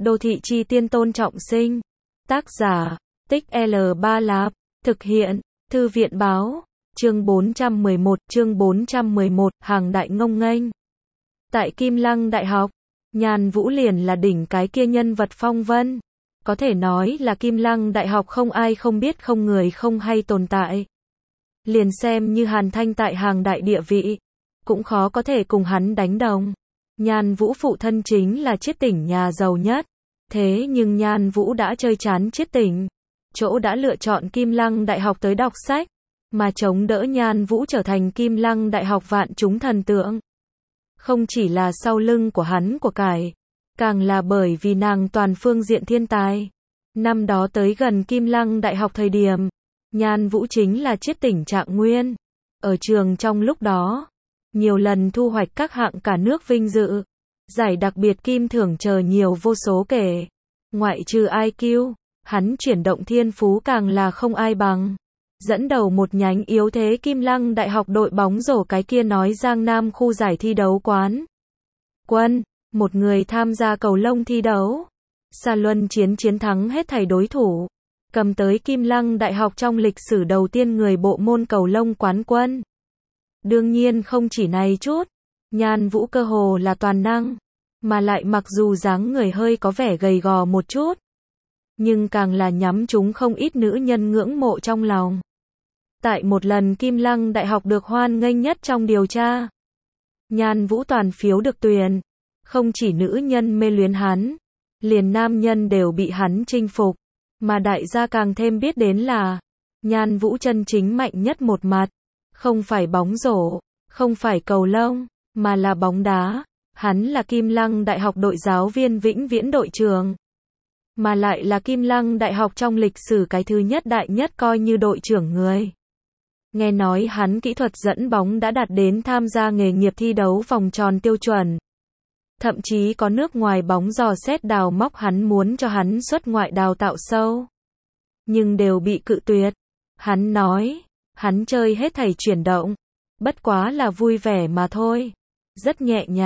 Đô thị chi tiên Tôn Trọng Sinh. Tác giả, Tích L3 Lạp. Thực hiện, Thư viện báo. Chương 411, hàng đại ngông nghênh. Tại Kim Lăng Đại học, Nhan Vũ liền là đỉnh cái kia nhân vật phong vân. Có thể nói là Kim Lăng Đại học không ai không biết, không người không hay tồn tại. Liền xem như Hàn Thanh tại hàng đại địa vị, cũng khó có thể cùng hắn đánh đồng. Nhan Vũ phụ thân chính là Chiết Tỉnh nhà giàu nhất. Thế nhưng Nhan Vũ đã chơi chán Chiết Tỉnh, chỗ đã lựa chọn Kim Lăng Đại học tới đọc sách, mà chống đỡ Nhan Vũ trở thành Kim Lăng Đại học vạn chúng thần tượng. Không chỉ là sau lưng của hắn của cải, càng là bởi vì nàng toàn phương diện thiên tài. Năm đó tới gần Kim Lăng Đại học thời điểm, Nhan Vũ chính là Chiết Tỉnh trạng nguyên. Ở trường trong lúc đó, nhiều lần thu hoạch các hạng cả nước vinh dự, giải đặc biệt kim thưởng chờ nhiều vô số kể. Ngoại trừ IQ, hắn chuyển động thiên phú càng là không ai bằng. Dẫn đầu một nhánh yếu thế Kim Lăng Đại học đội bóng rổ cái kia nói Giang Nam khu giải thi đấu quán quân, một người tham gia cầu lông thi đấu, xa luân chiến thắng hết thảy đối thủ, cầm tới Kim Lăng Đại học trong lịch sử đầu tiên người bộ môn cầu lông quán quân. Đương nhiên không chỉ này chút, Nhan Vũ cơ hồ là toàn năng, mà lại mặc dù dáng người hơi có vẻ gầy gò một chút, nhưng càng là nhắm trúng không ít nữ nhân ngưỡng mộ trong lòng. Tại một lần Kim Lăng Đại học được hoan nghênh nhất trong điều tra, Nhan Vũ toàn phiếu được tuyển, không chỉ nữ nhân mê luyến hắn, liền nam nhân đều bị hắn chinh phục, mà đại gia càng thêm biết đến là, Nhan Vũ chân chính mạnh nhất một mặt, không phải bóng rổ, không phải cầu lông, mà là bóng đá. Hắn là Kim Lăng Đại học đội giáo viên vĩnh viễn đội trưởng, mà lại là Kim Lăng Đại học trong lịch sử cái thứ nhất đại nhất coi như đội trưởng người. Nghe nói hắn kỹ thuật dẫn bóng đã đạt đến tham gia nghề nghiệp thi đấu vòng tròn tiêu chuẩn. Thậm chí có nước ngoài bóng dò xét đào móc hắn muốn cho hắn xuất ngoại đào tạo sâu, nhưng đều bị cự tuyệt. Hắn nói, hắn chơi hết thảy chuyển động, bất quá là vui vẻ mà thôi. Rất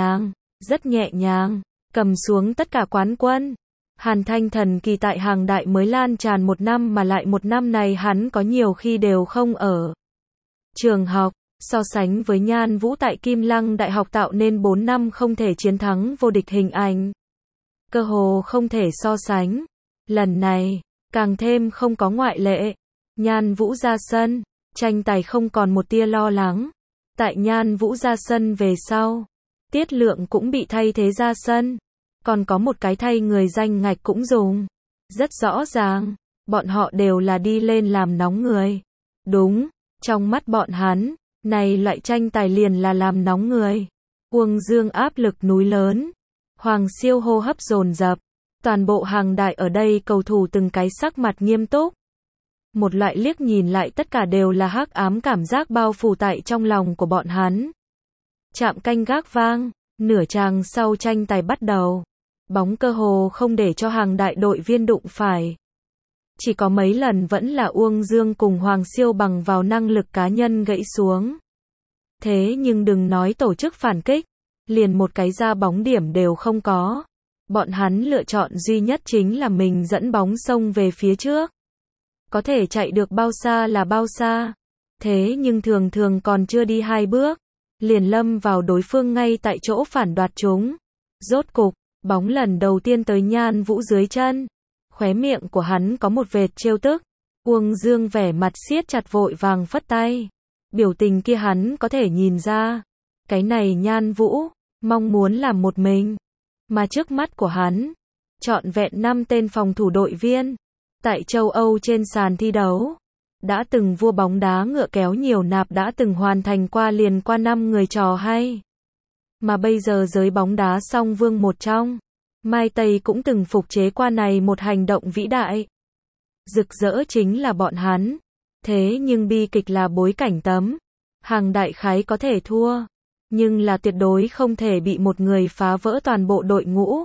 nhẹ nhàng, cầm xuống tất cả quán quân. Hàn Thanh thần kỳ tại hàng đại mới lan tràn một năm, mà lại một năm này hắn có nhiều khi đều không ở trường học. So sánh với Nhan Vũ tại Kim Lăng Đại học tạo nên 4 năm không thể chiến thắng vô địch hình ảnh, cơ hồ không thể so sánh. Lần này, càng thêm không có ngoại lệ. Nhan Vũ ra sân, tranh tài không còn một tia lo lắng. Tại Nhan Vũ ra sân về sau, Tiết Lượng cũng bị thay thế ra sân. Còn có một cái thay người danh ngạch cũng dùng. Rất rõ ràng, bọn họ đều là đi lên làm nóng người. Đúng, trong mắt bọn hắn, này loại tranh tài liền là làm nóng người. Uông Dương áp lực núi lớn. Hoàng Siêu hô hấp dồn dập. Toàn bộ hàng đại ở đây cầu thủ từng cái sắc mặt nghiêm túc. Một loại liếc nhìn lại tất cả đều là hắc ám cảm giác bao phủ tại trong lòng của bọn hắn. Chạm canh gác vang, nửa chàng sau tranh tài bắt đầu. Bóng cơ hồ không để cho hàng đại đội viên đụng phải. Chỉ có mấy lần vẫn là Uông Dương cùng Hoàng Siêu bằng vào năng lực cá nhân gãy xuống. Thế nhưng đừng nói tổ chức phản kích, liền một cái ra bóng điểm đều không có. Bọn hắn lựa chọn duy nhất chính là mình dẫn bóng xông về phía trước. Có thể chạy được bao xa là bao xa. Thế nhưng thường thường còn chưa đi 2 bước, liền lâm vào đối phương ngay tại chỗ phản đoạt chúng. Rốt cục, bóng lần đầu tiên tới Nhan Vũ dưới chân. Khóe miệng của hắn có một vệt trêu tức. Uông Dương vẻ mặt siết chặt vội vàng phất tay. Biểu tình kia hắn có thể nhìn ra. Cái này Nhan Vũ, mong muốn làm một mình. Mà trước mắt của hắn, trọn vẹn 5 tên phòng thủ đội viên. Tại châu Âu trên sàn thi đấu, đã từng vua bóng đá ngựa kéo nhiều nạp đã từng hoàn thành qua liền qua 5 người trò hay. Mà bây giờ giới bóng đá song vương một trong, Mai Tây cũng từng phục chế qua này một hành động vĩ đại. Rực rỡ chính là bọn hắn. Thế nhưng bi kịch là bối cảnh tấm. Hàng đại khái có thể thua, nhưng là tuyệt đối không thể bị một người phá vỡ toàn bộ đội ngũ.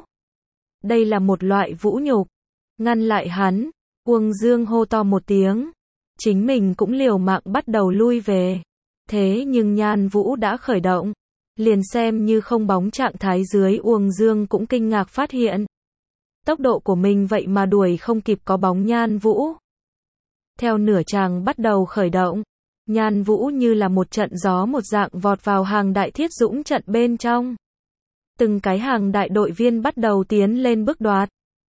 Đây là một loại vũ nhục. Ngăn lại hắn, Uông Dương hô to một tiếng. Chính mình cũng liều mạng bắt đầu lui về. Thế nhưng Nhan Vũ đã khởi động. Liền xem như không bóng trạng thái dưới Uông Dương cũng kinh ngạc phát hiện. Tốc độ của mình vậy mà đuổi không kịp có bóng Nhan Vũ. Theo nửa chàng bắt đầu khởi động, Nhan Vũ như là một trận gió một dạng vọt vào hàng đại thiết dũng trận bên trong. Từng cái hàng đại đội viên bắt đầu tiến lên bước đoạt.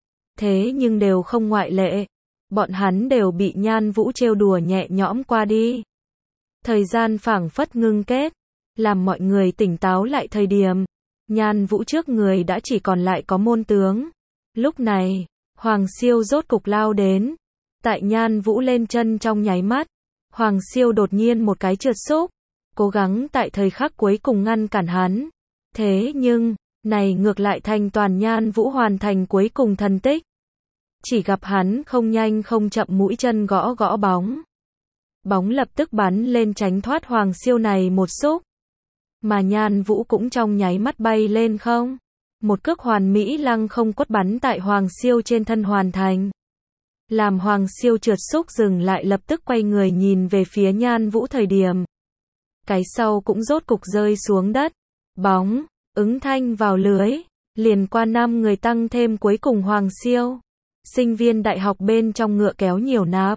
Thế nhưng đều không ngoại lệ. Bọn hắn đều bị Nhan Vũ trêu đùa nhẹ nhõm qua đi. Thời gian phảng phất ngưng kết, làm mọi người tỉnh táo lại thời điểm. Nhan Vũ trước người đã chỉ còn lại có môn tướng. Lúc này, Hoàng Siêu rốt cục lao đến. Tại Nhan Vũ lên chân trong nháy mắt, Hoàng Siêu đột nhiên một cái trượt xúc, cố gắng tại thời khắc cuối cùng ngăn cản hắn. Thế nhưng, này ngược lại thành toàn Nhan Vũ hoàn thành cuối cùng thần tích. Chỉ gặp hắn không nhanh không chậm mũi chân gõ gõ bóng. Bóng lập tức bắn lên tránh thoát Hoàng Siêu này một xúc. Mà Nhan Vũ cũng trong nháy mắt bay lên không. Một cước hoàn mỹ lăng không quất bắn tại Hoàng Siêu trên thân hoàn thành. Làm Hoàng Siêu trượt xúc dừng lại lập tức quay người nhìn về phía Nhan Vũ thời điểm. Cái sau cũng rốt cục rơi xuống đất. Bóng, ứng thanh vào lưới. Liền qua 5 người tăng thêm cuối cùng Hoàng Siêu. Sinh viên đại học bên trong ngựa kéo nhiều nạp.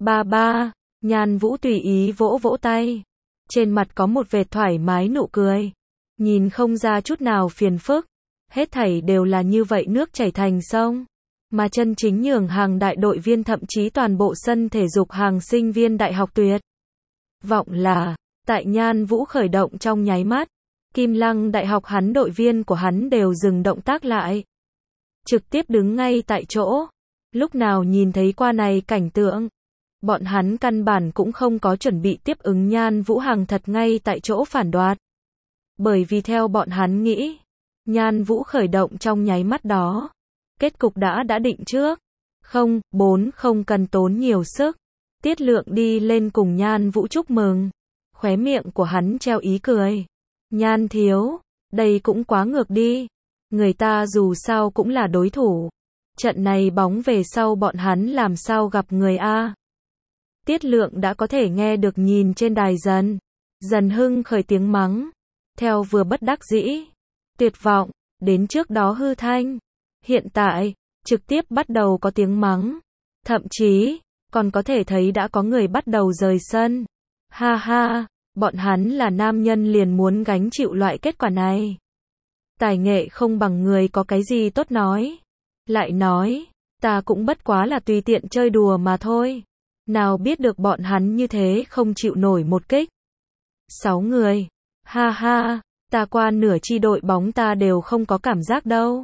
Ba, Nhan Vũ tùy ý vỗ vỗ tay. Trên mặt có một vệt thoải mái nụ cười. Nhìn không ra chút nào phiền phức. Hết thảy đều là như vậy nước chảy thành sông. Mà chân chính nhường hàng đại đội viên thậm chí toàn bộ sân thể dục hàng sinh viên đại học tuyệt vọng là, tại Nhan Vũ khởi động trong nháy mắt, Kim Lăng đại học hắn đội viên của hắn đều dừng động tác lại. Trực tiếp đứng ngay tại chỗ. Lúc nào nhìn thấy qua này cảnh tượng, bọn hắn căn bản cũng không có chuẩn bị tiếp ứng Nhan Vũ hàng thật ngay tại chỗ phản đoạt. Bởi vì theo bọn hắn nghĩ, Nhan Vũ khởi động trong nháy mắt đó. Kết cục đã định trước. Không cần tốn nhiều sức. Tiết Lượng đi lên cùng Nhan Vũ chúc mừng. Khóe miệng của hắn treo ý cười. Nhan thiếu, đây cũng quá ngược đi. Người ta dù sao cũng là đối thủ. Trận này bóng về sau bọn hắn làm sao gặp người A. Tiết Lượng đã có thể nghe được nhìn trên đài dần hưng khởi tiếng mắng. Theo vừa bất đắc dĩ, tuyệt vọng, đến trước đó hư thanh. Hiện tại, trực tiếp bắt đầu có tiếng mắng. Thậm chí, còn có thể thấy đã có người bắt đầu rời sân. Ha ha, bọn hắn là nam nhân liền muốn gánh chịu loại kết quả này. Tài nghệ không bằng người có cái gì tốt nói. Lại nói, ta cũng bất quá là tùy tiện chơi đùa mà thôi. Nào biết được bọn hắn như thế không chịu nổi một kích. 6 người. Ha ha, ta qua nửa chi đội bóng ta đều không có cảm giác đâu.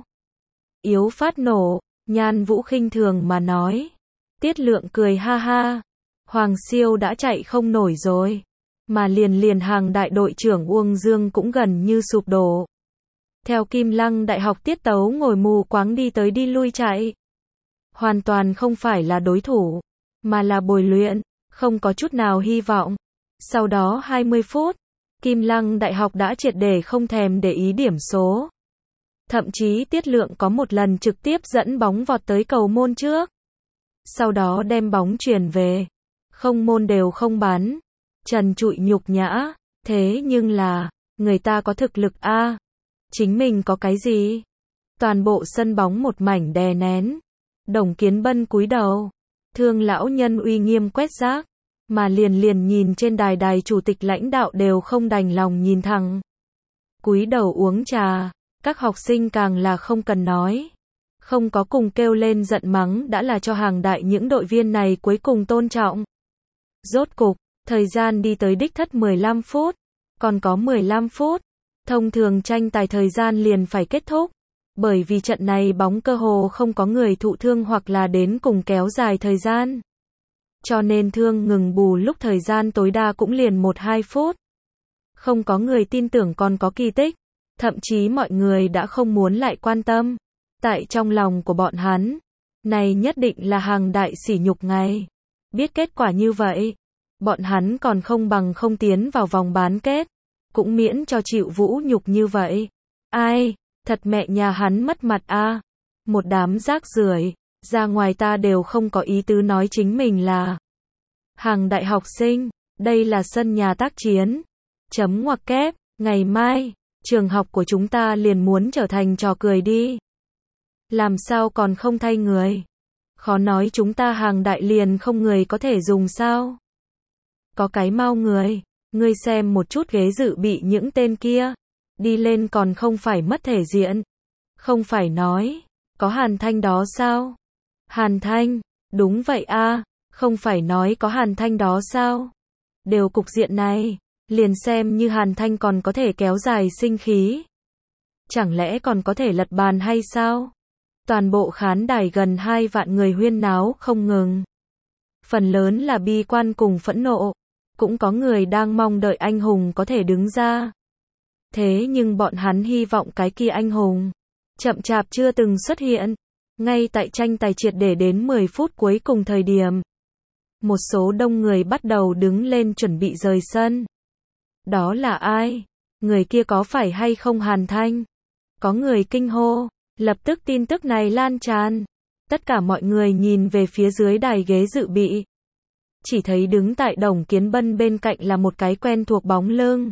Yếu phát nổ, Nhan Vũ khinh thường mà nói. Tiết Lượng cười ha ha. Hoàng Siêu đã chạy không nổi rồi. Mà liền hàng đại đội trưởng Uông Dương cũng gần như sụp đổ. Theo Kim Lăng đại học tiết tấu ngồi mù quáng đi tới đi lui chạy. Hoàn toàn không phải là đối thủ, mà là bồi luyện, không có chút nào hy vọng. Sau đó 20 phút, Kim Lăng đại học đã triệt để không thèm để ý điểm số. Thậm chí Tiết Lượng có một lần trực tiếp dẫn bóng vọt tới cầu môn trước. Sau đó đem bóng chuyển về. Không môn đều không bắn. Trần trụi nhục nhã. Thế nhưng là, người ta có thực lực A. Chính mình có cái gì? Toàn bộ sân bóng một mảnh đè nén. Đồng Kiến Bân cúi đầu. Thương lão nhân uy nghiêm quét rác. Mà liền nhìn trên đài chủ tịch lãnh đạo đều không đành lòng nhìn thẳng. Cúi đầu uống trà. Các học sinh càng là không cần nói. Không có cùng kêu lên giận mắng đã là cho hàng đại những đội viên này cuối cùng tôn trọng. Rốt cục, thời gian đi tới đích thất 15 phút. Còn có 15 phút. Thông thường tranh tài thời gian liền phải kết thúc. Bởi vì trận này bóng cơ hồ không có người thụ thương hoặc là đến cùng kéo dài thời gian. Cho nên thương ngừng bù lúc thời gian tối đa cũng liền 1-2 phút. Không có người tin tưởng còn có kỳ tích. Thậm chí mọi người đã không muốn lại quan tâm. Tại trong lòng của bọn hắn, này nhất định là hàng đại sỉ nhục ngày. Biết kết quả như vậy, bọn hắn còn không bằng không tiến vào vòng bán kết. Cũng miễn cho chịu vũ nhục như vậy. Ai, thật mẹ nhà hắn mất mặt a. Một đám rác rưởi, ra ngoài ta đều không có ý tứ nói chính mình là hàng đại học sinh, đây là sân nhà tác chiến. Chấm ngoặc kép, ngày mai, trường học của chúng ta liền muốn trở thành trò cười đi. Làm sao còn không thay người? Khó nói chúng ta hàng đại liền không người có thể dùng sao? Có cái mau người, ngươi xem một chút ghế dự bị những tên kia, đi lên còn không phải mất thể diện. Không phải nói, có Hàn Thanh đó sao? Hàn Thanh, đúng vậy a, không phải nói có Hàn Thanh đó sao? Đều cục diện này, liền xem như Hàn Thanh còn có thể kéo dài sinh khí. Chẳng lẽ còn có thể lật bàn hay sao? Toàn bộ khán đài gần 2 vạn người huyên náo không ngừng. Phần lớn là bi quan cùng phẫn nộ, cũng có người đang mong đợi anh hùng có thể đứng ra. Thế nhưng bọn hắn hy vọng cái kia anh hùng chậm chạp chưa từng xuất hiện. Ngay tại tranh tài triệt để đến 10 phút cuối cùng thời điểm, một số đông người bắt đầu đứng lên chuẩn bị rời sân. Đó là ai? Người kia có phải hay không Hàn Thanh? Có người kinh hô, lập tức tin tức này lan tràn. Tất cả mọi người nhìn về phía dưới đài ghế dự bị. Chỉ thấy đứng tại Đồng Kiến Bân bên cạnh là một cái quen thuộc bóng lưng.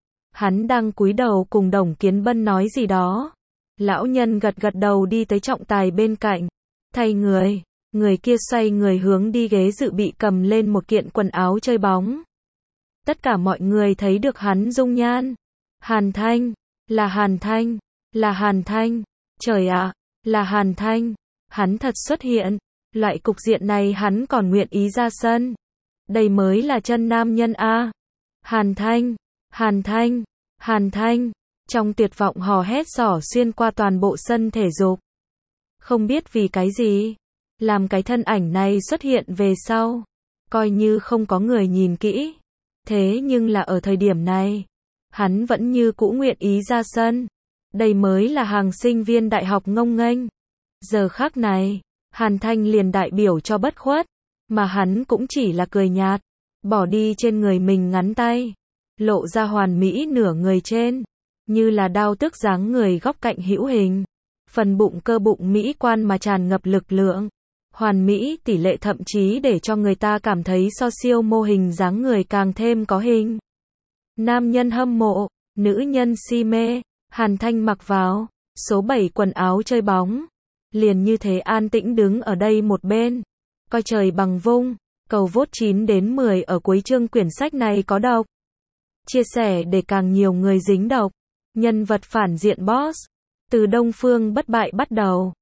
Hắn đang cúi đầu cùng Đồng Kiến Bân nói gì đó. Lão nhân gật gật đầu đi tới trọng tài bên cạnh. Thay người, người kia xoay người hướng đi ghế dự bị cầm lên một kiện quần áo chơi bóng. Tất cả mọi người thấy được hắn dung nhan. Hàn Thanh, là Hàn Thanh, là Hàn Thanh. Trời ạ, là Hàn Thanh. Hắn thật xuất hiện. Loại cục diện này hắn còn nguyện ý ra sân. Đây mới là chân nam nhân a. Hàn Thanh, Hàn Thanh, Hàn Thanh. Trong tuyệt vọng hò hét xỏ xuyên qua toàn bộ sân thể dục. Không biết vì cái gì, làm cái thân ảnh này xuất hiện về sau, coi như không có người nhìn kỹ. Thế nhưng là ở thời điểm này, hắn vẫn như cũ nguyện ý ra sân. Đây mới là hàng sinh viên đại học ngông nghênh. Giờ khắc này, Hàn Thanh liền đại biểu cho bất khuất, mà hắn cũng chỉ là cười nhạt, bỏ đi trên người mình ngắn tay, lộ ra hoàn mỹ nửa người trên, như là đao tước dáng người góc cạnh hữu hình, phần bụng cơ bụng mỹ quan mà tràn ngập lực lượng, hoàn mỹ tỷ lệ thậm chí để cho người ta cảm thấy so siêu mô hình dáng người càng thêm có hình. Nam nhân hâm mộ, nữ nhân si mê, Hàn Thanh mặc vào số 7 quần áo chơi bóng, liền như thế an tĩnh đứng ở đây một bên, coi trời bằng vung. Cầu vote 9 đến 10 ở cuối chương quyển sách này có độc. Chia sẻ để càng nhiều người dính độc. Nhân vật phản diện boss. Từ Đông Phương bất bại bắt đầu.